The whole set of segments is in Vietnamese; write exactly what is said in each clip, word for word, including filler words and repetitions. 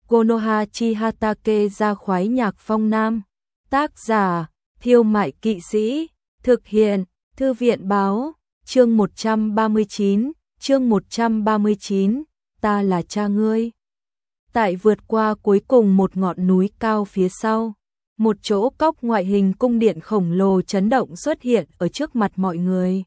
Konoha Chihatake ra khoái nhạc phong nam. Tác giả, Thiêu Mại Kỵ Sĩ. Thực hiện, Thư viện báo. Chương một trăm ba mươi chín, chương một trăm ba mươi chín, ta là cha ngươi. Tại vượt qua cuối cùng một ngọn núi cao phía sau, một chỗ cốc ngoại hình cung điện khổng lồ chấn động xuất hiện ở trước mặt mọi người.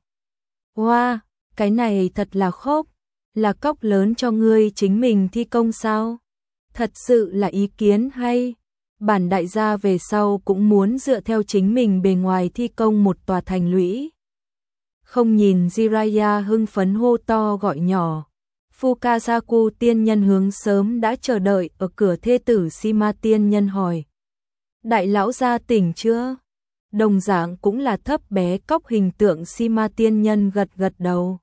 Wow, cái này thật là khốc, là cốc lớn cho ngươi chính mình thi công sao? Thật sự là ý kiến hay. Bản đại gia về sau cũng muốn dựa theo chính mình bề ngoài thi công một tòa thành lũy. Không nhìn Jiraiya hưng phấn hô to gọi nhỏ. Fukasaku tiên nhân hướng sớm đã chờ đợi ở cửa thê tử Shima tiên nhân hỏi. Đại lão gia tỉnh chưa? Đồng dạng cũng là thấp bé cốc hình tượng Shima tiên nhân gật gật đầu.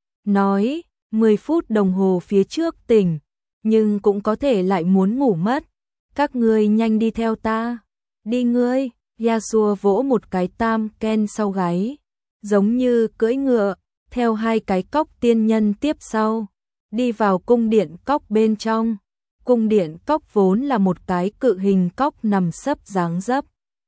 Nói, mười phút đồng hồ phía trước tỉnh, nhưng cũng có thể lại muốn ngủ mất. Các ngươi nhanh đi theo ta. Đi ngươi, Yasuo vỗ một cái tam ken sau gáy. Giống như cưỡi ngựa, theo hai cái cốc tiên nhân tiếp sau. Đi vào cung điện cốc bên trong. Cung điện cốc vốn là một cái cự hình cốc nằm sấp dáng dấp.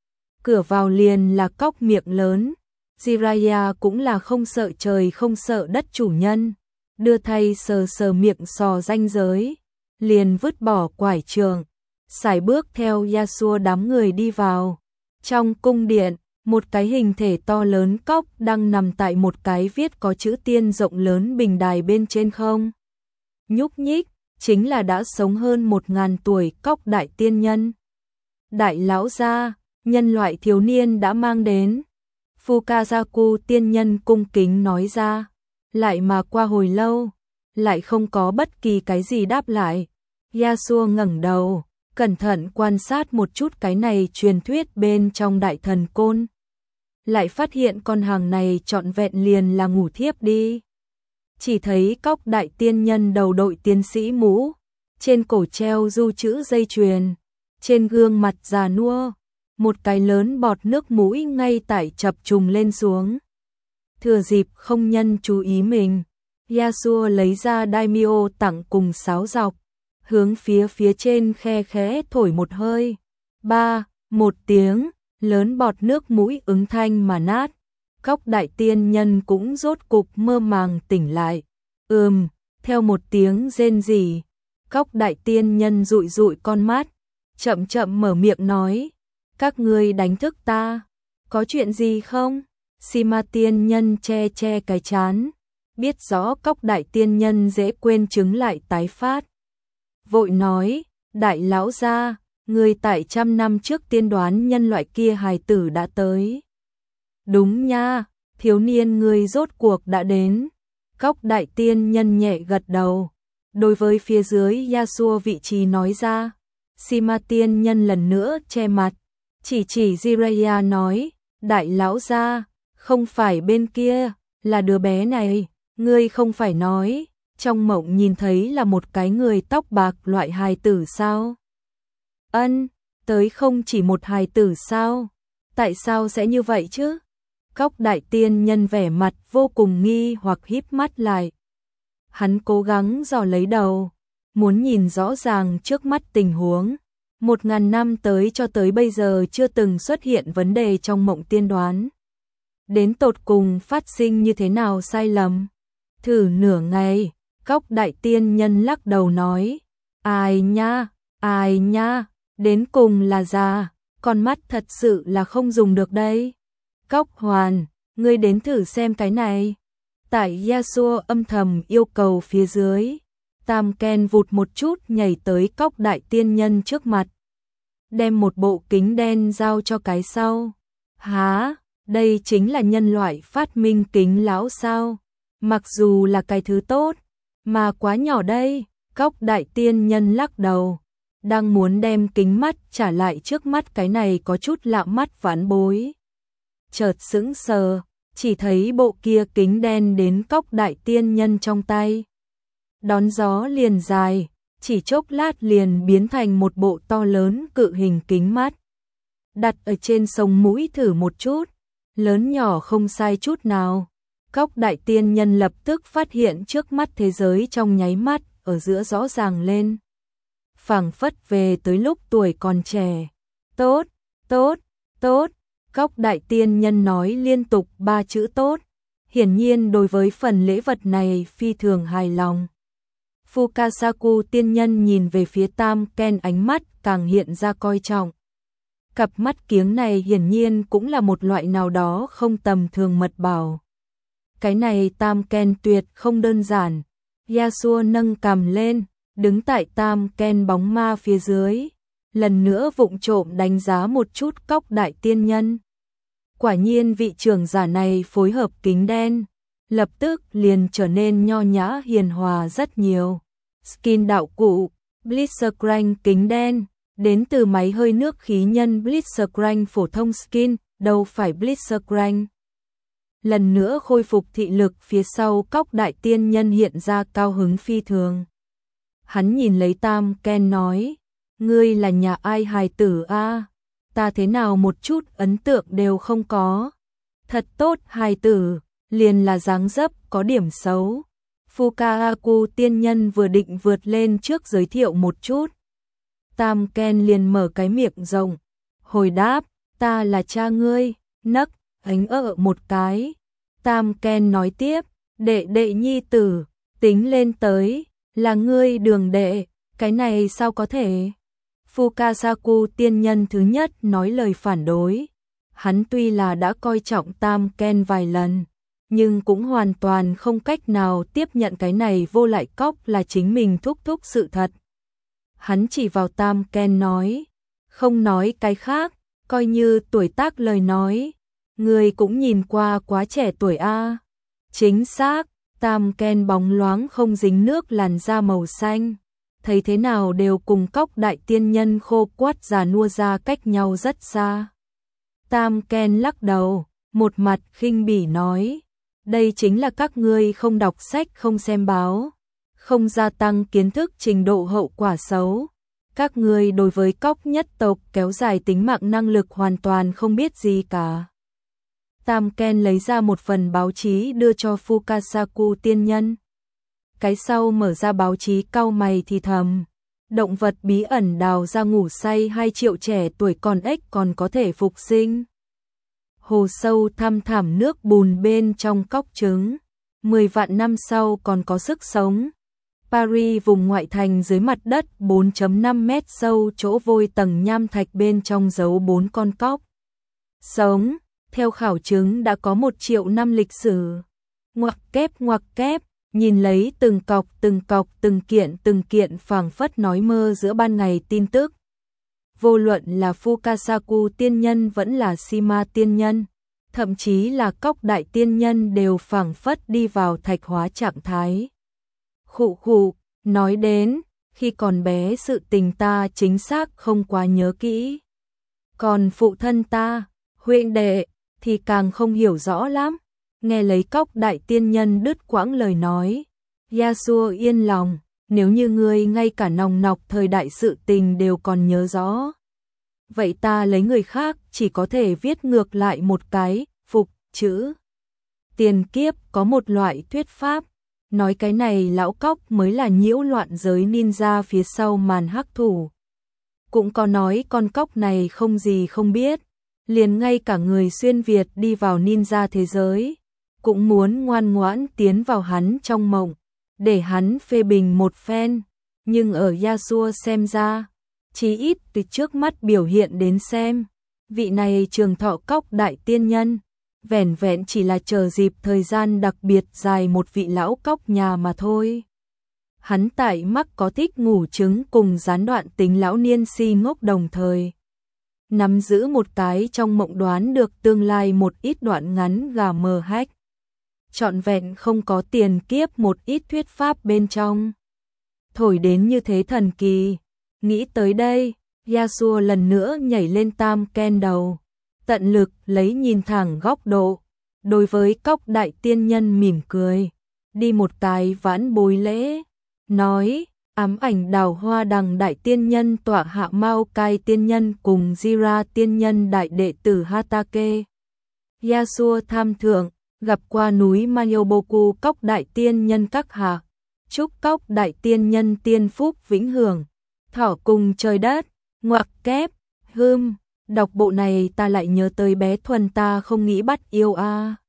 Cửa vào liền là cốc miệng lớn. Jiraiya cũng là không sợ trời không sợ đất chủ nhân. Đưa thay sờ sờ miệng sò ranh giới. Liền vứt bỏ quải trường. Sải bước theo Yasuo đám người đi vào. Trong cung điện, một cái hình thể to lớn cốc đang nằm tại một cái viết có chữ tiên rộng lớn bình đài bên trên không. Nhúc nhích, chính là đã sống hơn một ngàn tuổi cốc đại tiên nhân. Đại lão gia, nhân loại thiếu niên đã mang đến. Fukasaku tiên nhân cung kính nói ra. Lại mà qua hồi lâu, lại không có bất kỳ cái gì đáp lại. Yasuo ngẩng đầu, cẩn thận quan sát một chút cái này truyền thuyết bên trong đại thần côn. Lại phát hiện con hàng này trọn vẹn liền là ngủ thiếp đi. Chỉ thấy cốc đại tiên nhân đầu đội tiến sĩ mũ, trên cổ treo du chữ dây chuyền, trên gương mặt già nua, một cái lớn bọt nước mũi ngay tại chập trùng lên xuống. Thừa dịp không nhân chú ý mình, Yasuo lấy ra daimyo tặng cùng sáo dọc, hướng phía phía trên khe khẽ thổi một hơi. Ba, một tiếng, lớn bọt nước mũi ứng thanh mà nát. Cốc đại tiên nhân cũng rốt cục mơ màng tỉnh lại. Ừm, theo một tiếng rên rỉ, cốc đại tiên nhân dụi dụi con mắt, chậm chậm mở miệng nói, các ngươi đánh thức ta, có chuyện gì không? Shima tiên nhân che che cái trán, biết rõ cốc đại tiên nhân dễ quên chứng lại tái phát. Vội nói, đại lão gia, người tại trăm năm trước tiên đoán nhân loại kia hài tử đã tới. Đúng nha, thiếu niên người rốt cuộc đã đến. Cốc đại tiên nhân nhẹ gật đầu. Đối với phía dưới Yasuo vị trí nói ra. Shima tiên nhân lần nữa che mặt. Chỉ chỉ Jiraiya nói. Đại lão gia, không phải bên kia, là đứa bé này. Ngươi không phải nói. Trong mộng nhìn thấy là một cái người tóc bạc loại hài tử sao? Ân, tới không chỉ một hài tử sao? Tại sao sẽ như vậy chứ? Cốc đại tiên nhân vẻ mặt vô cùng nghi hoặc híp mắt lại. Hắn cố gắng dò lấy đầu, muốn nhìn rõ ràng trước mắt tình huống. Một ngàn năm tới cho tới bây giờ chưa từng xuất hiện vấn đề trong mộng tiên đoán. Đến tột cùng phát sinh như thế nào sai lầm? Thử nửa ngày, cốc đại tiên nhân lắc đầu nói. Ai nha, ai nha, đến cùng là già, con mắt thật sự là không dùng được đây. Cốc hoàn, ngươi đến thử xem cái này. Tại Yasuo âm thầm yêu cầu phía dưới, Tam Ken vụt một chút nhảy tới cốc đại tiên nhân trước mặt. Đem một bộ kính đen giao cho cái sau. Hả, đây chính là nhân loại phát minh kính lão sao? Mặc dù là cái thứ tốt, mà quá nhỏ đây. Cốc đại tiên nhân lắc đầu, đang muốn đem kính mắt trả lại trước mắt cái này có chút lạ mắt vãn bối. Chợt sững sờ, chỉ thấy bộ kia kính đen đến cốc đại tiên nhân trong tay. Đón gió liền dài, chỉ chốc lát liền biến thành một bộ to lớn cự hình kính mắt. Đặt ở trên sống mũi thử một chút, lớn nhỏ không sai chút nào. Cốc đại tiên nhân lập tức phát hiện trước mắt thế giới trong nháy mắt ở giữa rõ ràng lên. phảng phất về tới lúc tuổi còn trẻ. Tốt, tốt, tốt, Cốc đại tiên nhân nói liên tục ba chữ tốt, hiển nhiên đối với phần lễ vật này phi thường hài lòng. Fukasaku tiên nhân nhìn về phía Tam Ken, ánh mắt càng hiện ra coi trọng. Cặp mắt kiếng này hiển nhiên cũng là một loại nào đó không tầm thường mật bảo. Cái này Tam Ken tuyệt không đơn giản. Yasuo nâng cằm lên, đứng tại Tam Ken bóng ma phía dưới, lần nữa vụng trộm đánh giá một chút Cốc đại tiên nhân. Quả nhiên vị trưởng giả này phối hợp kính đen, lập tức liền trở nên nho nhã hiền hòa rất nhiều. Skin đạo cụ, Blitzcrank kính đen, đến từ máy hơi nước khí nhân Blitzcrank phổ thông skin, đâu phải Blitzcrank. Lần nữa khôi phục thị lực, phía sau Cốc đại tiên nhân hiện ra cao hứng phi thường. Hắn nhìn lấy Tam Ken nói, ngươi là nhà ai hài tử a? Ta thế nào một chút ấn tượng đều không có. Thật tốt hài tử, liền là dáng dấp có điểm xấu. Fukasaku tiên nhân vừa định vượt lên trước giới thiệu một chút. Tam Ken liền mở cái miệng rộng, hồi đáp, ta là cha ngươi, nấc, ánh ợ một cái. Tam Ken nói tiếp, đệ đệ nhi tử, tính lên tới, là ngươi đường đệ, cái này sao có thể? Fukasaku tiên nhân thứ nhất nói lời phản đối. Hắn tuy là đã coi trọng Tam Ken vài lần, nhưng cũng hoàn toàn không cách nào tiếp nhận cái này vô lại Cốc là chính mình thúc thúc sự thật. Hắn chỉ vào Tam Ken nói, không nói cái khác, coi như tuổi tác lời nói, người cũng nhìn qua quá trẻ tuổi a. Chính xác, Tam Ken bóng loáng không dính nước, làn da màu xanh, thấy thế nào đều cùng Cốc đại tiên nhân khô quắt già nua ra cách nhau rất xa. Tam Ken lắc đầu, một mặt khinh bỉ nói, đây chính là các ngươi không đọc sách không xem báo, không gia tăng kiến thức trình độ hậu quả xấu. Các ngươi đối với Cốc nhất tộc kéo dài tính mạng năng lực hoàn toàn không biết gì cả. Tam Ken lấy ra một phần báo chí đưa cho Fukasaku tiên nhân. Cái sau mở ra báo chí cau mày thì thầm, động vật bí ẩn đào ra ngủ say hai triệu trẻ tuổi con ếch còn có thể phục sinh. Hồ sâu thăm thẳm nước bùn bên trong cốc trứng, mười vạn năm sau còn có sức sống. Paris vùng ngoại thành dưới mặt đất bốn phẩy năm mét sâu, chỗ vôi tầng nham thạch bên trong giấu bốn con cóc sống, theo khảo chứng đã có một triệu năm lịch sử. Ngoặc kép ngoặc kép, nhìn lấy từng cọc từng cọc từng kiện từng kiện phảng phất nói mơ giữa ban ngày tin tức. Vô luận là Fukasaku tiên nhân vẫn là Shima tiên nhân, thậm chí là Cốc đại tiên nhân đều phảng phất đi vào thạch hóa trạng thái. Khụ khụ, nói đến, khi còn bé sự tình ta chính xác không quá nhớ kỹ. Còn phụ thân ta, huynh đệ, thì càng không hiểu rõ lắm. Nghe lấy Cốc đại tiên nhân đứt quãng lời nói, Yasuo yên lòng, nếu như ngươi ngay cả nòng nọc thời đại sự tình đều còn nhớ rõ. Vậy ta lấy người khác chỉ có thể viết ngược lại một cái, phục, chữ. Tiền kiếp có một loại thuyết pháp, nói cái này lão Cốc mới là nhiễu loạn giới ninja phía sau màn hắc thủ. Cũng có nói con Cốc này không gì không biết, liền ngay cả người xuyên Việt đi vào ninja thế giới, cũng muốn ngoan ngoãn tiến vào hắn trong mộng, để hắn phê bình một phen. Nhưng ở Yasuo xem ra, chí ít từ trước mắt biểu hiện đến xem, vị này trường thọ Cốc đại tiên nhân, vẻn vẹn chỉ là chờ dịp thời gian đặc biệt dài một vị lão Cốc nhà mà thôi. Hắn tại mắc có thích ngủ trứng cùng gián đoạn tính lão niên si ngốc đồng thời. Nắm giữ một cái trong mộng đoán được tương lai một ít đoạn ngắn gà mờ hách. Trọn vẹn không có tiền kiếp một ít thuyết pháp bên trong. Thổi đến như thế thần kỳ. Nghĩ tới đây, Yasuo lần nữa nhảy lên Tam Ken đầu. Tận lực lấy nhìn thẳng góc độ. Đối với Cốc đại tiên nhân mỉm cười. Đi một cái vãn bối lễ. Nói, ám ảnh đào hoa đằng đại tiên nhân tọa hạ Mao Cai tiên nhân cùng Jira tiên nhân đại đệ tử Hatake. Yasuo tham thượng, gặp qua núi Mayoboku Cốc đại tiên nhân các hạ. Chúc Cốc đại tiên nhân tiên phúc vĩnh hưởng. Thỏ cùng trời đất, ngoặc kép, hưm, đọc bộ này ta lại nhớ tới bé Thuần ta không nghĩ bắt yêu a.